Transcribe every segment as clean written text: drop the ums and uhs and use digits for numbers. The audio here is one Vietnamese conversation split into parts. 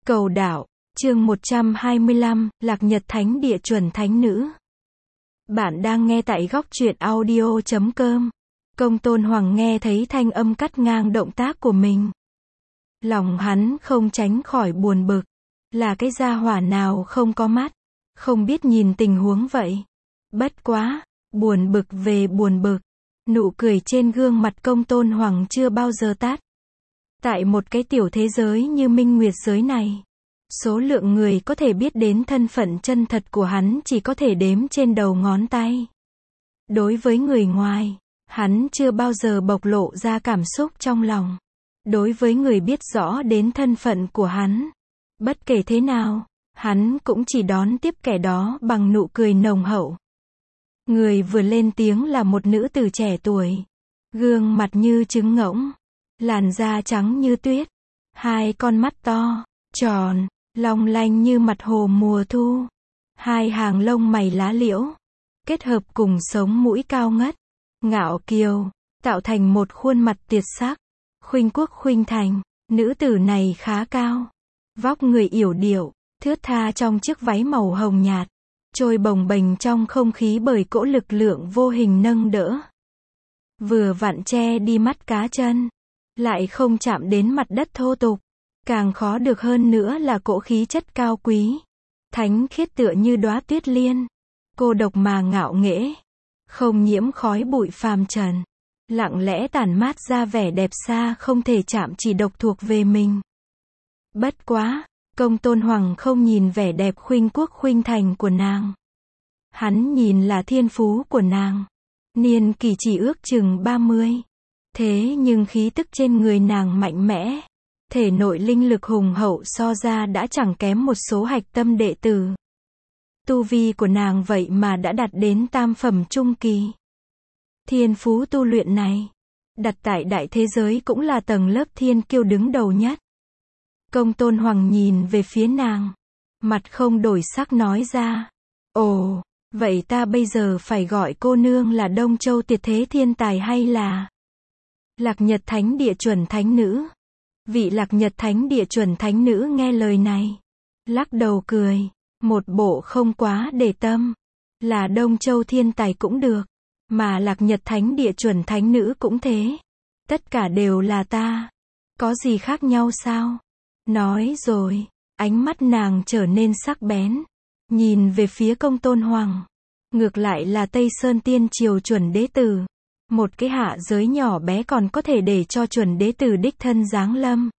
Cầu đạo, chương 125, Lạc Nhật Thánh Địa chuẩn thánh nữ. Bạn đang nghe tại góc truyện audio.com. Công Tôn Hoàng nghe thấy thanh âm cắt ngang động tác của mình. Lòng hắn không tránh khỏi buồn bực. Là cái gia hỏa nào không có mắt, không biết nhìn tình huống vậy. Bất quá, buồn bực về buồn bực. Nụ cười trên gương mặt Công Tôn Hoàng chưa bao giờ tắt. Tại một cái tiểu thế giới như Minh Nguyệt giới này, số lượng người có thể biết đến thân phận chân thật của hắn chỉ có thể đếm trên đầu ngón tay. Đối với người ngoài, hắn chưa bao giờ bộc lộ ra cảm xúc trong lòng. Đối với người biết rõ đến thân phận của hắn, bất kể thế nào, hắn cũng chỉ đón tiếp kẻ đó bằng nụ cười nồng hậu. Người vừa lên tiếng là một nữ tử trẻ tuổi, gương mặt như trứng ngỗng, làn da trắng như tuyết, hai con mắt to, tròn, long lanh như mặt hồ mùa thu, hai hàng lông mày lá liễu, kết hợp cùng sống mũi cao ngất, ngạo kiều, tạo thành một khuôn mặt tuyệt sắc, khuynh quốc khuynh thành. Nữ tử này khá cao, vóc người yểu điệu, thướt tha trong chiếc váy màu hồng nhạt, trôi bồng bềnh trong không khí bởi cỗ lực lượng vô hình nâng đỡ. Vừa vặn che đi mắt cá chân, lại không chạm đến mặt đất thô tục. Càng khó được hơn nữa là cỗ khí chất cao quý, thánh khiết tựa như đóa tuyết liên, cô độc mà ngạo nghễ, không nhiễm khói bụi phàm trần, lặng lẽ tản mát ra vẻ đẹp xa không thể chạm chỉ độc thuộc về mình. Bất quá, Công Tôn Hoàng không nhìn vẻ đẹp khuynh quốc khuynh thành của nàng. Hắn nhìn là thiên phú của nàng. Niên kỷ chỉ ước chừng 30. Thế nhưng khí tức trên người nàng mạnh mẽ. Thể nội linh lực hùng hậu so ra đã chẳng kém một số hạch tâm đệ tử. Tu vi của nàng vậy mà đã đạt đến tam phẩm trung kỳ. Thiên phú tu luyện này, đặt tại đại thế giới cũng là tầng lớp thiên kiêu đứng đầu nhất. Công Tôn Hoàng nhìn về phía nàng, mặt không đổi sắc nói ra. Ồ, vậy ta bây giờ phải gọi cô nương là Đông Châu tuyệt thế thiên tài hay là Lạc Nhật Thánh Địa chuẩn thánh nữ? Vị Lạc Nhật Thánh Địa chuẩn thánh nữ nghe lời này, lắc đầu cười, một bộ không quá để tâm. Là Đông Châu thiên tài cũng được, mà Lạc Nhật Thánh Địa chuẩn thánh nữ cũng thế. Tất cả đều là ta. Có gì khác nhau sao? Nói rồi, ánh mắt nàng trở nên sắc bén, nhìn về phía Công Tôn Hoàng. Ngược lại là Tây Sơn Tiên Triều chuẩn đế tử. Một cái hạ giới nhỏ bé còn có thể để cho chuẩn đế tử đích thân giáng lâm.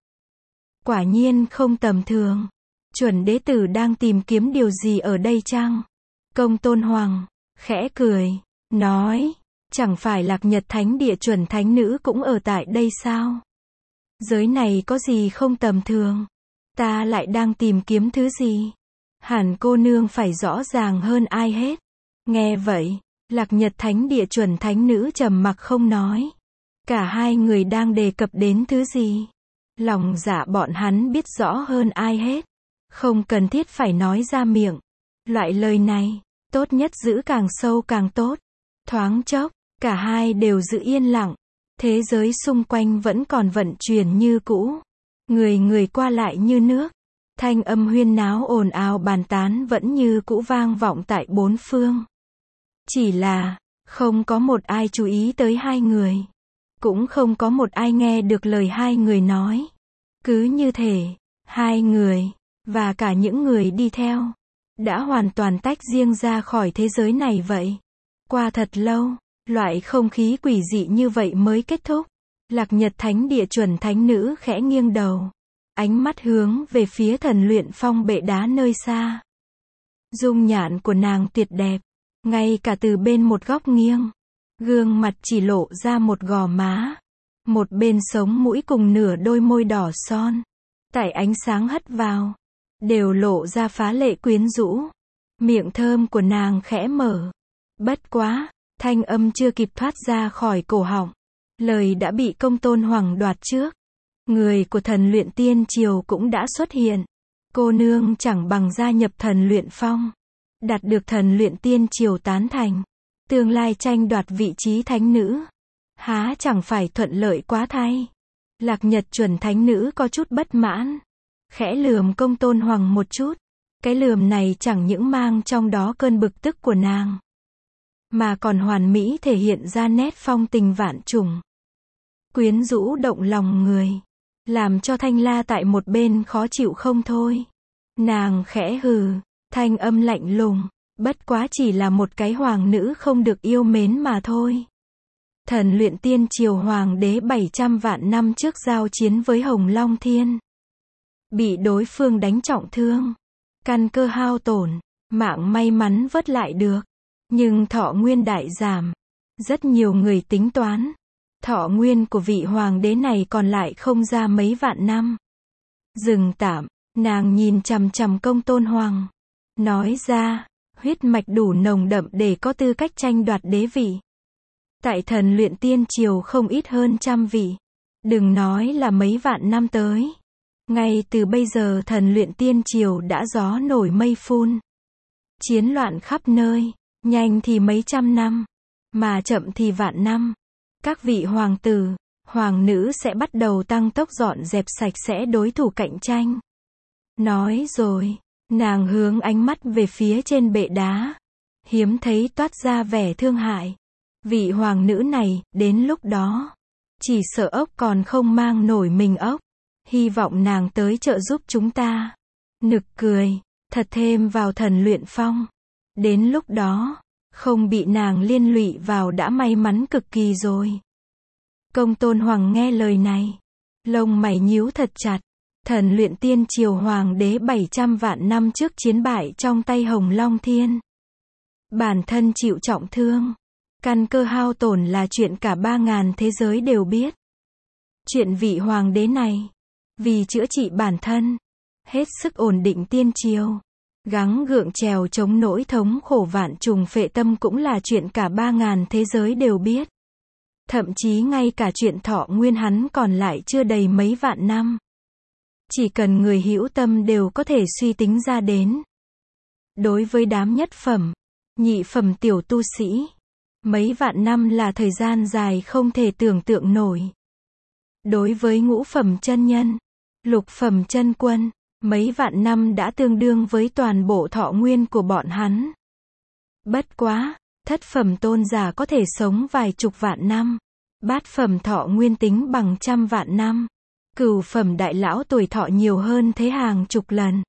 Quả nhiên không tầm thường. Chuẩn đế tử đang tìm kiếm điều gì ở đây chăng? Công Tôn Hoàng khẽ cười, nói, chẳng phải Lạc Nhật Thánh Địa chuẩn thánh nữ cũng ở tại đây sao? Giới này có gì không tầm thường? Ta lại đang tìm kiếm thứ gì? Hẳn cô nương phải rõ ràng hơn ai hết. Nghe vậy, Lạc Nhật Thánh Địa chuẩn thánh nữ trầm mặc không nói. Cả hai người đang đề cập đến thứ gì? Lòng dạ bọn hắn biết rõ hơn ai hết. Không cần thiết phải nói ra miệng. Loại lời này, tốt nhất giữ càng sâu càng tốt. Thoáng chốc, cả hai đều giữ yên lặng. Thế giới xung quanh vẫn còn vận chuyển như cũ. Người người qua lại như nước. Thanh âm huyên náo ồn ào bàn tán vẫn như cũ vang vọng tại bốn phương. Chỉ là, không có một ai chú ý tới hai người. Cũng không có một ai nghe được lời hai người nói. Cứ như thể, hai người, và cả những người đi theo, đã hoàn toàn tách riêng ra khỏi thế giới này vậy. Qua thật lâu, loại không khí quỷ dị như vậy mới kết thúc. Lạc Nhật Thánh Địa chuẩn thánh nữ khẽ nghiêng đầu. Ánh mắt hướng về phía Thần Luyện Phong bệ đá nơi xa. Dung nhan của nàng tuyệt đẹp. Ngay cả từ bên một góc nghiêng, gương mặt chỉ lộ ra một gò má. Một bên sống mũi cùng nửa đôi môi đỏ son. Tại ánh sáng hắt vào, đều lộ ra phá lệ quyến rũ. Miệng thơm của nàng khẽ mở. Bất quá, thanh âm chưa kịp thoát ra khỏi cổ họng. Lời đã bị Công Tôn Hoàng đoạt trước. Người của Thần Luyện Tiên Triều cũng đã xuất hiện. Cô nương chẳng bằng gia nhập Thần Luyện Phong. Đạt được Thần Luyện Tiên Triều tán thành. Tương lai tranh đoạt vị trí thánh nữ. Há chẳng phải thuận lợi quá thay. Lạc Nhật chuẩn thánh nữ có chút bất mãn. khẽ lườm Công Tôn Hoàng một chút. Cái lườm này chẳng những mang trong đó cơn bực tức của nàng, mà còn hoàn mỹ thể hiện ra nét phong tình vạn trùng, quyến rũ động lòng người, làm cho Thanh La tại một bên khó chịu không thôi. Nàng khẽ hừ, thanh âm lạnh lùng, bất quá chỉ là một cái hoàng nữ không được yêu mến mà thôi. Thần Luyện Tiên Triều Hoàng đế 700 vạn năm trước giao chiến với Hồng Long Thiên, bị đối phương đánh trọng thương, căn cơ hao tổn, mạng may mắn vớt lại được, nhưng thọ nguyên đại giảm. Rất nhiều người tính toán, thọ nguyên của vị hoàng đế này còn lại không ra mấy vạn năm. Dừng tạm, nàng nhìn chằm chằm Công Tôn Hoàng, nói ra, huyết mạch đủ nồng đậm để có tư cách tranh đoạt đế vị. Tại Thần Luyện Tiên Triều không ít hơn 100 vị. Đừng nói là mấy vạn năm tới. Ngay từ bây giờ Thần Luyện Tiên Triều đã gió nổi mây phun, chiến loạn khắp nơi, nhanh thì mấy trăm năm, mà chậm thì vạn năm. Các vị hoàng tử, hoàng nữ sẽ bắt đầu tăng tốc dọn dẹp sạch sẽ đối thủ cạnh tranh. Nói rồi, nàng hướng ánh mắt về phía trên bệ đá, hiếm thấy toát ra vẻ thương hại. Vị hoàng nữ này, đến lúc đó, chỉ sợ ốc còn không mang nổi mình ốc. Hy vọng nàng tới trợ giúp chúng ta. Nực cười, thật thêm vào Thần Luyện Phong. Đến lúc đó, không bị nàng liên lụy vào đã may mắn cực kỳ rồi. Công Tôn Hoàng nghe lời này, lông mày nhíu thật chặt. Thần Luyện Tiên Triều Hoàng đế 700 vạn năm trước chiến bại trong tay Hồng Long Thiên, bản thân chịu trọng thương, căn cơ hao tổn là chuyện cả 3.000 thế giới đều biết. Chuyện vị hoàng đế này, vì chữa trị bản thân, hết sức ổn định tiên triều, gắng gượng trèo chống nỗi thống khổ vạn trùng phệ tâm cũng là chuyện cả 3.000 thế giới đều biết. Thậm chí ngay cả chuyện thọ nguyên hắn còn lại chưa đầy mấy vạn năm. Chỉ cần người hữu tâm đều có thể suy tính ra đến. Đối với đám nhất phẩm, nhị phẩm tiểu tu sĩ, mấy vạn năm là thời gian dài không thể tưởng tượng nổi. Đối với ngũ phẩm chân nhân, lục phẩm chân quân, mấy vạn năm đã tương đương với toàn bộ thọ nguyên của bọn hắn. Bất quá, thất phẩm tôn giả có thể sống vài chục vạn năm, bát phẩm thọ nguyên tính bằng 100 vạn năm, cửu phẩm đại lão tuổi thọ nhiều hơn thế hàng chục lần.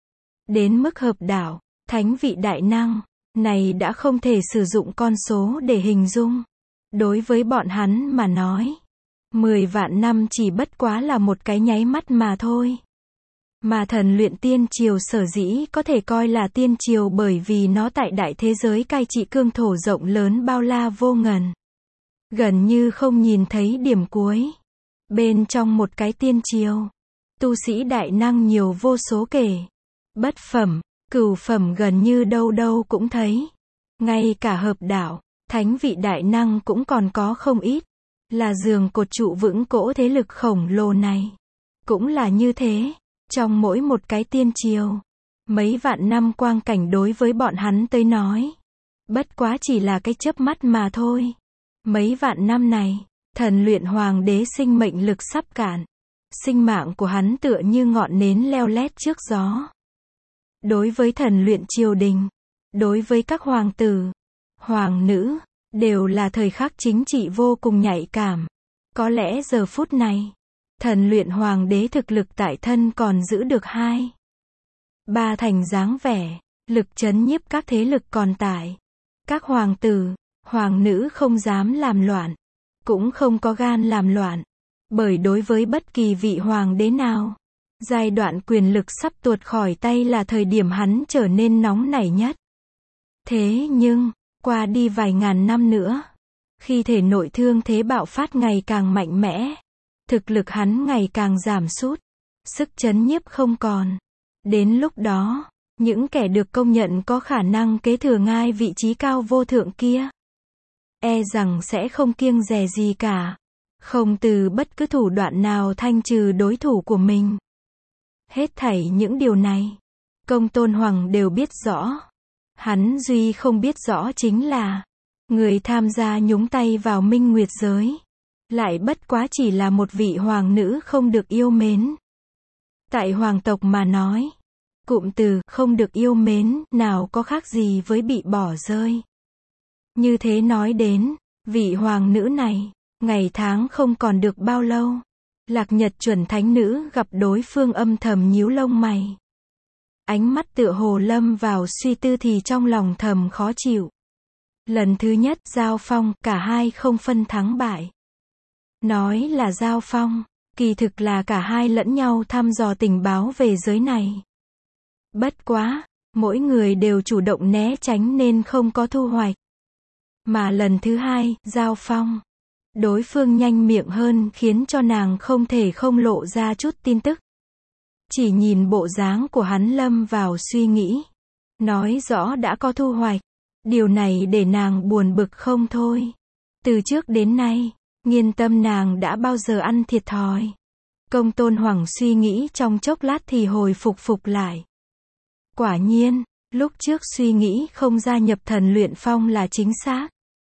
Đến mức hợp đạo, thánh vị đại năng, này đã không thể sử dụng con số để hình dung. Đối với bọn hắn mà nói, 10 vạn năm chỉ bất quá là một cái nháy mắt mà thôi. Mà Thần Luyện Tiên Triều sở dĩ có thể coi là tiên triều bởi vì nó tại đại thế giới cai trị cương thổ rộng lớn bao la vô ngần, gần như không nhìn thấy điểm cuối. Bên trong một cái tiên triều, tu sĩ đại năng nhiều vô số kể. Bất phẩm, cửu phẩm gần như đâu đâu cũng thấy. Ngay cả hợp đạo, thánh vị đại năng cũng còn có không ít. Là giường cột trụ vững cỗ thế lực khổng lồ này. Cũng là như thế, trong mỗi một cái tiên triều, mấy vạn năm quang cảnh đối với bọn hắn tới nói, bất quá chỉ là cái chớp mắt mà thôi. Mấy vạn năm này, Thần Luyện Hoàng đế sinh mệnh lực sắp cạn. Sinh mạng của hắn tựa như ngọn nến leo lét trước gió. Đối với Thần Luyện triều đình, đối với các hoàng tử, hoàng nữ, đều là thời khắc chính trị vô cùng nhạy cảm. Có lẽ giờ phút này, Thần Luyện Hoàng đế thực lực tại thân còn giữ được 2-3 thành dáng vẻ, lực trấn nhiếp các thế lực còn tại. Các hoàng tử, hoàng nữ không dám làm loạn, cũng không có gan làm loạn, bởi đối với bất kỳ vị hoàng đế nào, giai đoạn quyền lực sắp tuột khỏi tay là thời điểm hắn trở nên nóng nảy nhất. Thế nhưng, qua đi vài ngàn năm nữa, khi thể nội thương thế bạo phát ngày càng mạnh mẽ, thực lực hắn ngày càng giảm sút, sức trấn nhiếp không còn. Đến lúc đó, những kẻ được công nhận có khả năng kế thừa ngai vị trí cao vô thượng kia, e rằng sẽ không kiêng dè gì cả, không từ bất cứ thủ đoạn nào thanh trừ đối thủ của mình. Hết thảy những điều này, Công Tôn Hoàng đều biết rõ. Hắn duy không biết rõ chính là, người tham gia nhúng tay vào Minh Nguyệt giới, lại bất quá chỉ là một vị hoàng nữ không được yêu mến. Tại hoàng tộc mà nói, cụm từ không được yêu mến nào có khác gì với bị bỏ rơi. Như thế nói đến, vị hoàng nữ này, ngày tháng không còn được bao lâu. Lạc Nhật chuẩn thánh nữ gặp đối phương âm thầm nhíu lông mày. Ánh mắt tựa hồ lâm vào suy tư thì trong lòng thầm khó chịu. Lần thứ nhất giao phong, cả hai không phân thắng bại. Nói là giao phong, kỳ thực là cả hai lẫn nhau thăm dò tình báo về giới này. Bất quá, mỗi người đều chủ động né tránh nên không có thu hoạch. Mà lần thứ hai, giao phong, đối phương nhanh miệng hơn khiến cho nàng không thể không lộ ra chút tin tức. Chỉ nhìn bộ dáng của hắn lâm vào suy nghĩ. Nói rõ đã có thu hoạch. Điều này để nàng buồn bực không thôi. Từ trước đến nay, Nghiên Tâm nàng đã bao giờ ăn thiệt thòi. Công Tôn Hoàng suy nghĩ trong chốc lát thì hồi phục lại. Quả nhiên, lúc trước suy nghĩ không gia nhập Thần Luyện Phong là chính xác.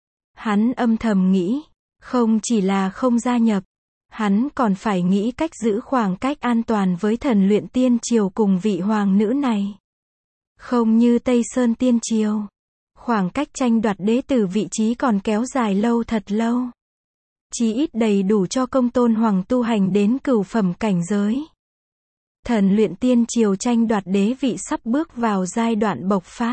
Hắn âm thầm nghĩ, không chỉ là không gia nhập, hắn còn phải nghĩ cách giữ khoảng cách an toàn với Thần Luyện Tiên Triều cùng vị hoàng nữ này. Không như Tây Sơn Tiên Triều, khoảng cách tranh đoạt đế tử vị trí còn kéo dài lâu thật lâu. Chí ít đầy đủ cho Công Tôn Hoàng tu hành đến cửu phẩm cảnh giới. Thần Luyện Tiên Triều tranh đoạt đế vị sắp bước vào giai đoạn bộc phát.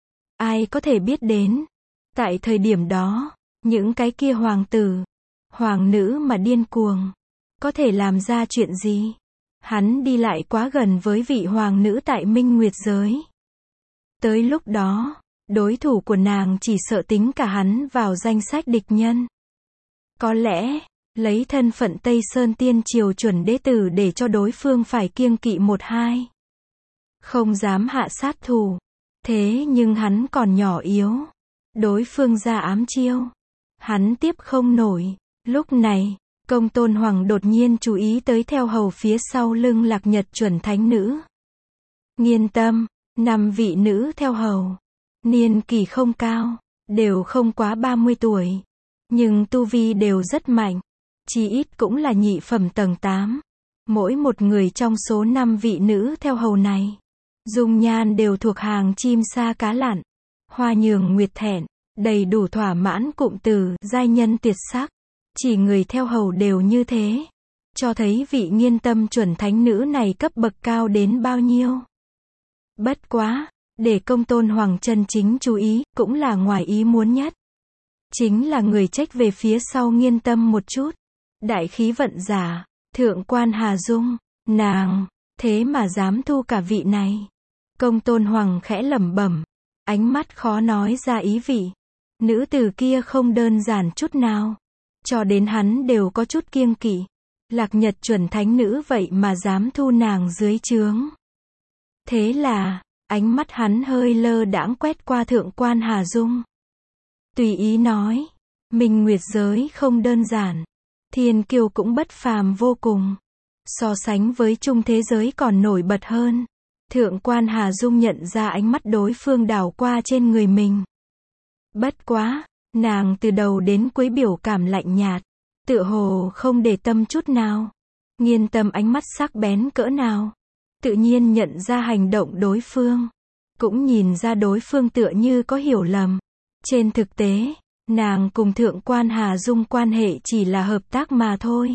Ai có thể biết đến, tại thời điểm đó, những cái kia hoàng tử, hoàng nữ mà điên cuồng, có thể làm ra chuyện gì? Hắn đi lại quá gần với vị hoàng nữ tại Minh Nguyệt giới. Tới lúc đó, đối thủ của nàng chỉ sợ tính cả hắn vào danh sách địch nhân. Có lẽ, lấy thân phận Tây Sơn Tiên Triều chuẩn đế tử để cho đối phương phải kiêng kỵ một hai. Không dám hạ sát thủ. Thế nhưng hắn còn nhỏ yếu. Đối phương ra ám chiêu. Hắn tiếp không nổi. Lúc này, Công Tôn Hoàng đột nhiên chú ý tới theo hầu phía sau lưng Lạc Nhật chuẩn thánh nữ. Nghiên Tâm, 5 vị nữ theo hầu. Niên kỷ không cao, đều không quá 30 tuổi. Nhưng tu vi đều rất mạnh. Chỉ ít cũng là nhị phẩm tầng 8. Mỗi một người trong số 5 vị nữ theo hầu này, dung nhan đều thuộc hàng chim sa cá lặn, hoa nhường nguyệt thẹn, đầy đủ thỏa mãn cụm từ giai nhân tuyệt sắc. Chỉ người theo hầu đều như thế, cho thấy vị Nghiên Tâm chuẩn thánh nữ này cấp bậc cao đến bao nhiêu. Bất quá, để Công Tôn Hoàng chân chính chú ý, cũng là ngoài ý muốn nhất. Chính là người trách về phía sau Nghiên Tâm một chút. Đại khí vận giả, thượng quan Hà Dung, nàng, thế mà dám thu cả vị này. Công Tôn Hoàng khẽ lẩm bẩm, ánh mắt khó nói ra ý vị. Nữ tử kia không đơn giản chút nào. Cho đến hắn đều có chút kiêng kỵ. Lạc Nhật chuẩn thánh nữ vậy mà dám thu nàng dưới trướng. Thế là, ánh mắt hắn hơi lơ đãng quét qua thượng quan Hà Dung. Tùy ý nói, Minh Nguyệt giới không đơn giản. Thiên kiêu cũng bất phàm vô cùng. So sánh với trung thế giới còn nổi bật hơn. Thượng quan Hà Dung nhận ra ánh mắt đối phương đảo qua trên người mình. Bất quá, nàng từ đầu đến cuối biểu cảm lạnh nhạt, tựa hồ không để tâm chút nào. Nghiên Tâm ánh mắt sắc bén cỡ nào, tự nhiên nhận ra hành động đối phương, cũng nhìn ra đối phương tựa như có hiểu lầm. Trên thực tế, nàng cùng thượng quan Hà Dung quan hệ chỉ là hợp tác mà thôi.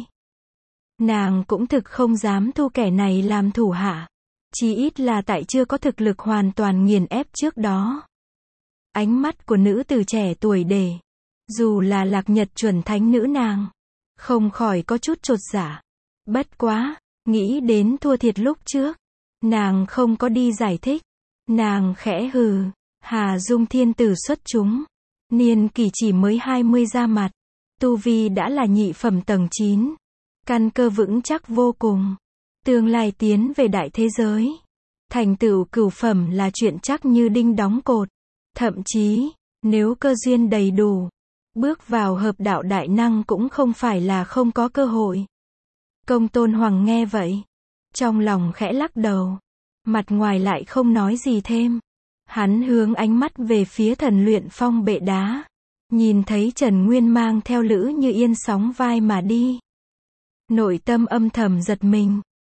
Nàng cũng thực không dám thu kẻ này làm thủ hạ, chí ít là tại chưa có thực lực hoàn toàn nghiền ép trước đó. Ánh mắt của nữ tử trẻ tuổi để, dù là Lạc Nhật chuẩn thánh nữ nàng, không khỏi có chút chột dạ. Bất quá, nghĩ đến thua thiệt lúc trước, nàng không có đi giải thích. Nàng khẽ hừ, Hà Dung thiên tử xuất chúng, niên kỷ chỉ mới 20 ra mặt, tu vi đã là nhị phẩm tầng 9, căn cơ vững chắc vô cùng, tương lai tiến về đại thế giới, thành tựu cửu phẩm là chuyện chắc như đinh đóng cột, thậm chí, nếu cơ duyên đầy đủ, bước vào hợp đạo đại năng cũng không phải là không có cơ hội. Công Tôn Hoàng nghe vậy, trong lòng khẽ lắc đầu, mặt ngoài lại không nói gì thêm. Hắn hướng ánh mắt về phía Thần Luyện Phong bệ đá, nhìn thấy Trần Nguyên mang theo Lữ Như Yên sóng vai mà đi. Nội tâm âm thầm giật mình,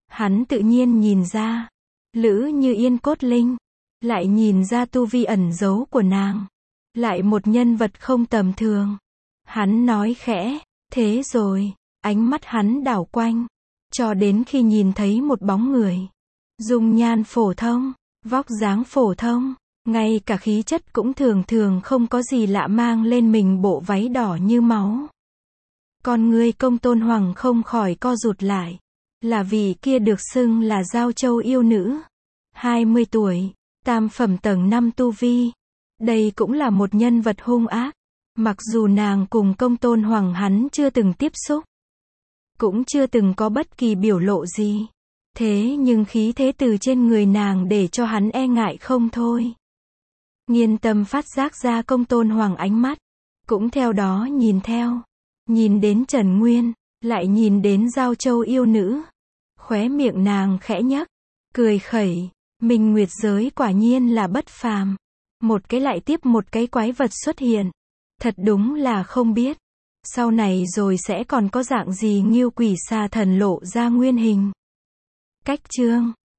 Hắn tự nhiên nhìn ra. Lữ Như Yên cốt linh. Lại nhìn ra tu vi ẩn giấu của nàng. Lại một nhân vật không tầm thường. Hắn nói khẽ, thế rồi, ánh mắt hắn đảo quanh. Cho đến khi nhìn thấy một bóng người. Dung nhan phổ thông, vóc dáng phổ thông, ngay cả khí chất cũng thường thường không có gì lạ, mang lên mình bộ váy đỏ như máu. Con ngươi Công Tôn Hoàng không khỏi co rụt lại. Là vị kia được xưng là Giao Châu yêu nữ. 20 tuổi, tam phẩm tầng 5 tu vi. Đây cũng là một nhân vật hung ác. Mặc dù nàng cùng Công Tôn Hoàng hắn chưa từng tiếp xúc, cũng chưa từng có bất kỳ biểu lộ gì. Thế nhưng khí thế từ trên người nàng để cho hắn e ngại không thôi. Nghiên Tâm phát giác ra Công Tôn Hoàng ánh mắt, cũng theo đó nhìn theo. Nhìn đến Trần Nguyên, lại nhìn đến Giao Châu yêu nữ. Khóe miệng nàng khẽ nhấc, cười khẩy. Minh Nguyệt giới quả nhiên là bất phàm. Một cái lại tiếp một cái quái vật xuất hiện. Thật đúng là không biết. Sau này rồi sẽ còn có dạng gì Ngưu Quỷ Xà Thần lộ ra nguyên hình. Cách chương